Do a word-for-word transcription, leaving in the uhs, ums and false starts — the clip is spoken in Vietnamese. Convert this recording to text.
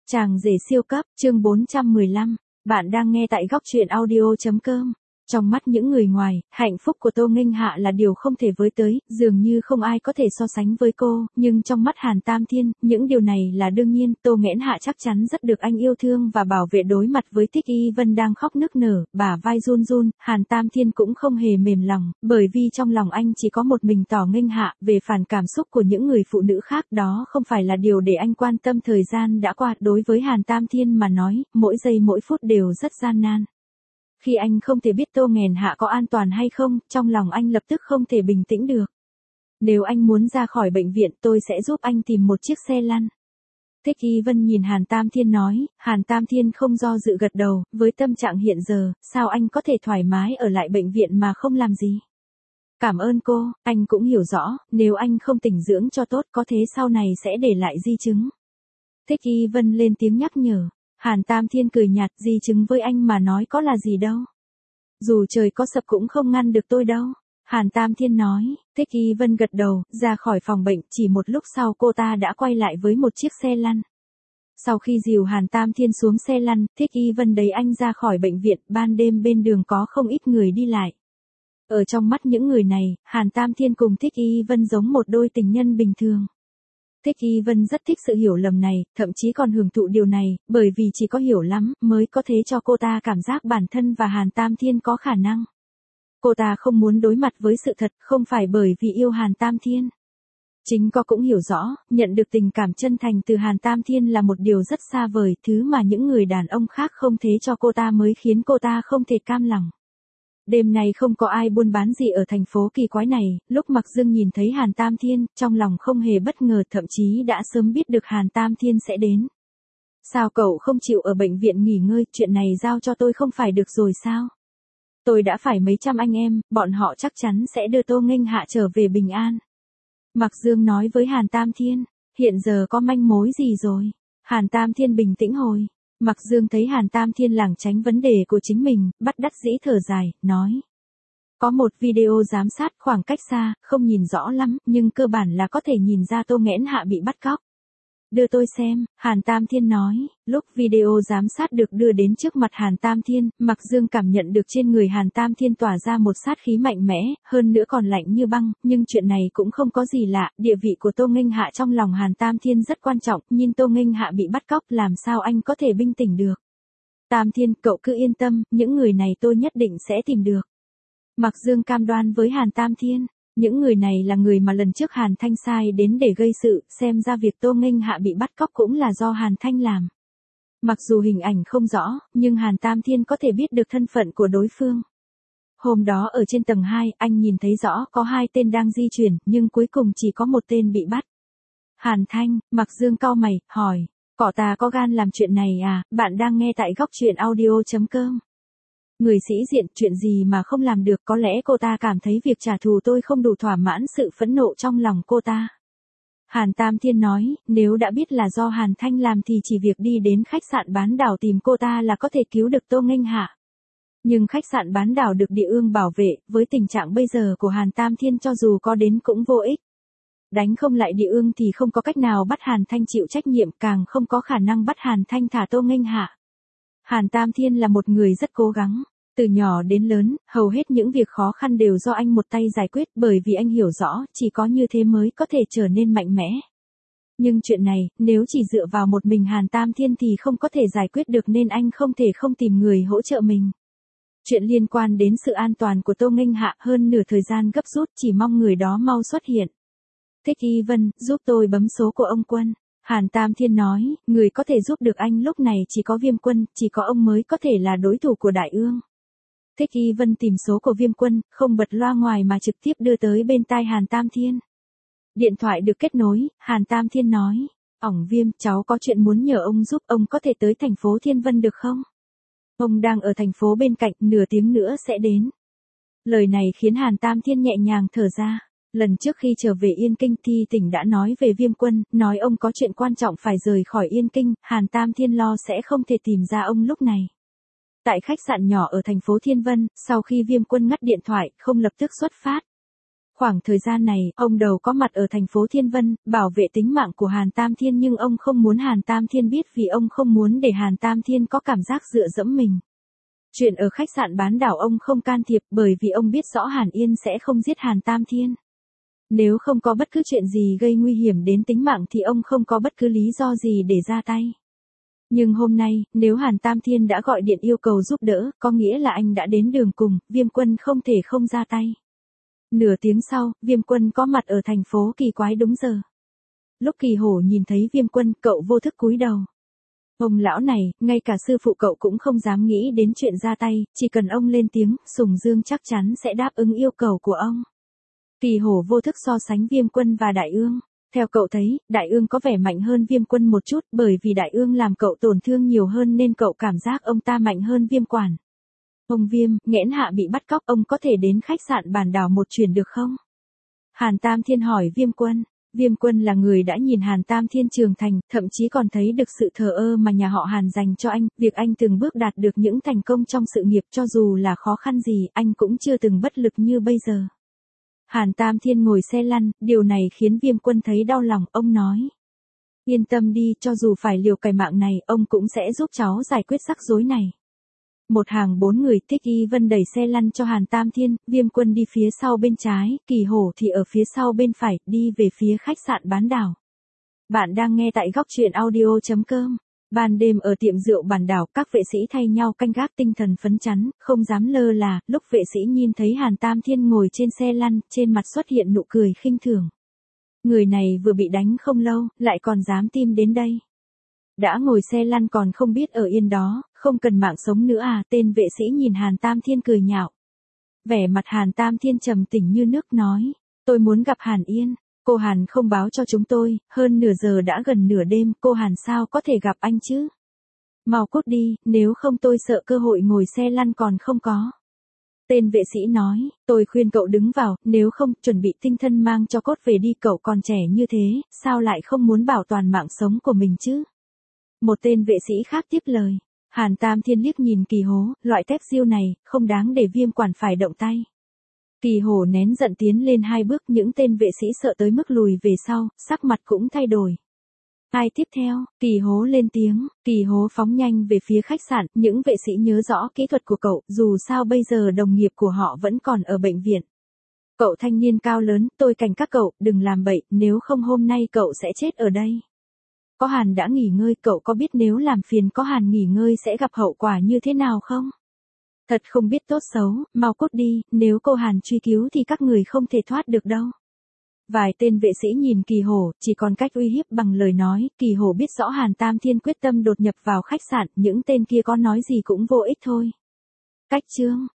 Chàng rể siêu cấp, chương bốn trăm mười lăm. Bạn đang nghe tại góc truyện audio chấm com. Trong mắt những người ngoài, hạnh phúc của Tô Nghênh Hạ là điều không thể với tới, dường như không ai có thể so sánh với cô, nhưng trong mắt Hàn Tam Thiên, những điều này là đương nhiên. Tô Nghẽn Hạ chắc chắn rất được anh yêu thương và bảo vệ. Đối mặt với Thích Y Vân đang khóc nức nở, bả vai run run, Hàn Tam Thiên cũng không hề mềm lòng, bởi vì trong lòng anh chỉ có một mình Tỏ Nghênh Hạ. Về phản cảm xúc của những người phụ nữ khác, đó không phải là điều để anh quan tâm. Thời gian đã qua, đối với Hàn Tam Thiên mà nói, mỗi giây mỗi phút đều rất gian nan. Khi anh không thể biết Tô Nghèn Hạ có an toàn hay không, trong lòng anh lập tức không thể bình tĩnh được. Nếu anh muốn ra khỏi bệnh viện, tôi sẽ giúp anh tìm một chiếc xe lăn. Thích Y Vân nhìn Hàn Tam Thiên nói. Hàn Tam Thiên không do dự gật đầu. Với tâm trạng hiện giờ, sao anh có thể thoải mái ở lại bệnh viện mà không làm gì? Cảm ơn cô, anh cũng hiểu rõ, nếu anh không tỉnh dưỡng cho tốt có thế sau này sẽ để lại di chứng. Thích Y Vân lên tiếng nhắc nhở. Hàn Tam Thiên cười nhạt, di chứng với anh mà nói có là gì đâu. Dù trời có sập cũng không ngăn được tôi đâu. Hàn Tam Thiên nói. Thích Y Vân gật đầu, ra khỏi phòng bệnh. Chỉ một lúc sau cô ta đã quay lại với một chiếc xe lăn. Sau khi dìu Hàn Tam Thiên xuống xe lăn, Thích Y Vân đẩy anh ra khỏi bệnh viện. Ban đêm bên đường có không ít người đi lại. Ở trong mắt những người này, Hàn Tam Thiên cùng Thích Y Vân giống một đôi tình nhân bình thường. Thích Y Vân rất thích sự hiểu lầm này, thậm chí còn hưởng thụ điều này, bởi vì chỉ có hiểu lắm, mới có thể cho cô ta cảm giác bản thân và Hàn Tam Thiên có khả năng. Cô ta không muốn đối mặt với sự thật, không phải bởi vì yêu Hàn Tam Thiên. Chính cô cũng hiểu rõ, nhận được tình cảm chân thành từ Hàn Tam Thiên là một điều rất xa vời, thứ mà những người đàn ông khác không thế cho cô ta mới khiến cô ta không thể cam lòng. Đêm nay không có ai buôn bán gì ở thành phố kỳ quái này. Lúc Mặc Dương nhìn thấy Hàn Tam Thiên, trong lòng không hề bất ngờ, thậm chí đã sớm biết được Hàn Tam Thiên sẽ đến. Sao cậu không chịu ở bệnh viện nghỉ ngơi, chuyện này giao cho tôi không phải được rồi sao? Tôi đã phải mấy trăm anh em, bọn họ chắc chắn sẽ đưa Tô Nghênh Hạ trở về bình an. Mặc Dương nói với Hàn Tam Thiên, hiện giờ có manh mối gì rồi? Hàn Tam Thiên bình tĩnh hồi. Mặc Dương thấy Hàn Tam Thiên lảng tránh vấn đề của chính mình, bắt đắc dĩ thở dài, nói. Có một video giám sát khoảng cách xa, không nhìn rõ lắm, nhưng cơ bản là có thể nhìn ra Tô Nghẽn Hạ bị bắt cóc. Đưa tôi xem, Hàn Tam Thiên nói. Lúc video giám sát được đưa đến trước mặt Hàn Tam Thiên, Mặc Dương cảm nhận được trên người Hàn Tam Thiên tỏa ra một sát khí mạnh mẽ, hơn nữa còn lạnh như băng, nhưng chuyện này cũng không có gì lạ, địa vị của Tô Nghênh Hạ trong lòng Hàn Tam Thiên rất quan trọng, nhìn Tô Nghênh Hạ bị bắt cóc làm sao anh có thể bình tĩnh được. Tam Thiên, cậu cứ yên tâm, những người này tôi nhất định sẽ tìm được. Mặc Dương cam đoan với Hàn Tam Thiên. Những người này là người mà lần trước Hàn Thanh sai đến để gây sự, xem ra việc Tô Nghênh Hạ bị bắt cóc cũng là do Hàn Thanh làm. Mặc dù hình ảnh không rõ, nhưng Hàn Tam Thiên có thể biết được thân phận của đối phương. Hôm đó ở trên tầng hai, anh nhìn thấy rõ có hai tên đang di chuyển, nhưng cuối cùng chỉ có một tên bị bắt. Hàn Thanh, Mặc Dương cau mày, hỏi, cỏ ta có gan làm chuyện này à? Bạn đang nghe tại góc truyện audio chấm com. Người sĩ diện, chuyện gì mà không làm được, có lẽ cô ta cảm thấy việc trả thù tôi không đủ thỏa mãn sự phẫn nộ trong lòng cô ta. Hàn Tam Thiên nói, nếu đã biết là do Hàn Thanh làm thì chỉ việc đi đến khách sạn Bán Đảo tìm cô ta là có thể cứu được Tô Nghênh Hạ. Nhưng khách sạn Bán Đảo được Địa Ương bảo vệ, với tình trạng bây giờ của Hàn Tam Thiên cho dù có đến cũng vô ích. Đánh không lại Địa Ương thì không có cách nào bắt Hàn Thanh chịu trách nhiệm, càng không có khả năng bắt Hàn Thanh thả Tô Nghênh Hạ. Hàn Tam Thiên là một người rất cố gắng. Từ nhỏ đến lớn, hầu hết những việc khó khăn đều do anh một tay giải quyết, bởi vì anh hiểu rõ, chỉ có như thế mới có thể trở nên mạnh mẽ. Nhưng chuyện này, nếu chỉ dựa vào một mình Hàn Tam Thiên thì không có thể giải quyết được, nên anh không thể không tìm người hỗ trợ mình. Chuyện liên quan đến sự an toàn của Tô Nghênh Hạ, hơn nửa thời gian gấp rút, chỉ mong người đó mau xuất hiện. Thích Y Vân, giúp tôi bấm số của ông Quân. Hàn Tam Thiên nói, người có thể giúp được anh lúc này chỉ có Viêm Quân, chỉ có ông mới có thể là đối thủ của Đại Ương. Thích Y Vân tìm số của Viêm Quân, không bật loa ngoài mà trực tiếp đưa tới bên tai Hàn Tam Thiên. Điện thoại được kết nối, Hàn Tam Thiên nói, ỏng Viêm, cháu có chuyện muốn nhờ ông giúp, ông có thể tới thành phố Thiên Vân được không? Ông đang ở thành phố bên cạnh, nửa tiếng nữa sẽ đến. Lời này khiến Hàn Tam Thiên nhẹ nhàng thở ra. Lần trước khi trở về Yên Kinh thì tỉnh đã nói về Viêm Quân, nói ông có chuyện quan trọng phải rời khỏi Yên Kinh, Hàn Tam Thiên lo sẽ không thể tìm ra ông lúc này. Tại khách sạn nhỏ ở thành phố Thiên Vân, sau khi Viêm Quân ngắt điện thoại, không lập tức xuất phát. Khoảng thời gian này, ông đầu có mặt ở thành phố Thiên Vân, bảo vệ tính mạng của Hàn Tam Thiên nhưng ông không muốn Hàn Tam Thiên biết vì ông không muốn để Hàn Tam Thiên có cảm giác dựa dẫm mình. Chuyện ở khách sạn bán đảo ông không can thiệp bởi vì ông biết rõ Hàn Yên sẽ không giết Hàn Tam Thiên. Nếu không có bất cứ chuyện gì gây nguy hiểm đến tính mạng thì ông không có bất cứ lý do gì để ra tay. Nhưng hôm nay, nếu Hàn Tam Thiên đã gọi điện yêu cầu giúp đỡ, có nghĩa là anh đã đến đường cùng, Viêm Quân không thể không ra tay. Nửa tiếng sau, Viêm Quân có mặt ở thành phố Kỳ Quái đúng giờ. Lúc Kỳ Hổ nhìn thấy Viêm Quân, cậu vô thức cúi đầu. Ông lão này, ngay cả sư phụ cậu cũng không dám nghĩ đến chuyện ra tay, chỉ cần ông lên tiếng, Sùng Dương chắc chắn sẽ đáp ứng yêu cầu của ông. Kỳ Hổ vô thức so sánh Viêm Quân và Đại Ương. Theo cậu thấy, Đại Ương có vẻ mạnh hơn Viêm Quân một chút bởi vì Đại Ương làm cậu tổn thương nhiều hơn nên cậu cảm giác ông ta mạnh hơn Viêm Quản. Ông Viêm, nghẽn hạ bị bắt cóc, ông có thể đến khách sạn bản đảo một chuyến được không? Hàn Tam Thiên hỏi Viêm Quân. Viêm Quân là người đã nhìn Hàn Tam Thiên trưởng thành, thậm chí còn thấy được sự thờ ơ mà nhà họ Hàn dành cho anh, việc anh từng bước đạt được những thành công trong sự nghiệp cho dù là khó khăn gì, anh cũng chưa từng bất lực như bây giờ. Hàn Tam Thiên ngồi xe lăn, điều này khiến Viêm Quân thấy đau lòng, ông nói. Yên tâm đi, cho dù phải liều cày mạng này, ông cũng sẽ giúp cháu giải quyết rắc rối này. Một hàng bốn người, Thích Y Vân đẩy xe lăn cho Hàn Tam Thiên, Viêm Quân đi phía sau bên trái, Kỳ Hổ thì ở phía sau bên phải, đi về phía khách sạn bán đảo. Bạn đang nghe tại góc truyện audio chấm com. Ban đêm ở tiệm rượu bản đảo, các vệ sĩ thay nhau canh gác tinh thần phấn chấn, không dám lơ là, lúc vệ sĩ nhìn thấy Hàn Tam Thiên ngồi trên xe lăn, trên mặt xuất hiện nụ cười khinh thường. Người này vừa bị đánh không lâu, lại còn dám tim đến đây. Đã ngồi xe lăn còn không biết ở yên đó, không cần mạng sống nữa à, tên vệ sĩ nhìn Hàn Tam Thiên cười nhạo. Vẻ mặt Hàn Tam Thiên trầm tĩnh như nước nói, tôi muốn gặp Hàn Yên. Cô Hàn không báo cho chúng tôi, hơn nửa giờ đã gần nửa đêm, cô Hàn sao có thể gặp anh chứ? Mau cút đi, nếu không tôi sợ cơ hội ngồi xe lăn còn không có. Tên vệ sĩ nói, tôi khuyên cậu đứng vào, nếu không, chuẩn bị tinh thần mang cho cốt về đi, cậu còn trẻ như thế, sao lại không muốn bảo toàn mạng sống của mình chứ? Một tên vệ sĩ khác tiếp lời. Hàn Tam Thiên liếc nhìn Kỳ Hổ, loại tép diêu này, không đáng để Viêm Quản phải động tay. Kỳ Hổ nén giận tiến lên hai bước, những tên vệ sĩ sợ tới mức lùi về sau, sắc mặt cũng thay đổi. Ai tiếp theo? Kỳ Hổ lên tiếng, Kỳ Hổ phóng nhanh về phía khách sạn, những vệ sĩ nhớ rõ kỹ thuật của cậu, dù sao bây giờ đồng nghiệp của họ vẫn còn ở bệnh viện. Cậu thanh niên cao lớn, tôi cảnh các cậu, đừng làm bậy, nếu không hôm nay cậu sẽ chết ở đây. Có Hàn đã nghỉ ngơi, cậu có biết nếu làm phiền Có Hàn nghỉ ngơi sẽ gặp hậu quả như thế nào không? Thật không biết tốt xấu, mau cút đi, nếu cô Hàn truy cứu thì các người không thể thoát được đâu. Vài tên vệ sĩ nhìn Kỳ Hổ, chỉ còn cách uy hiếp bằng lời nói, Kỳ Hổ biết rõ Hàn Tam Thiên quyết tâm đột nhập vào khách sạn, những tên kia có nói gì cũng vô ích thôi. Cách chương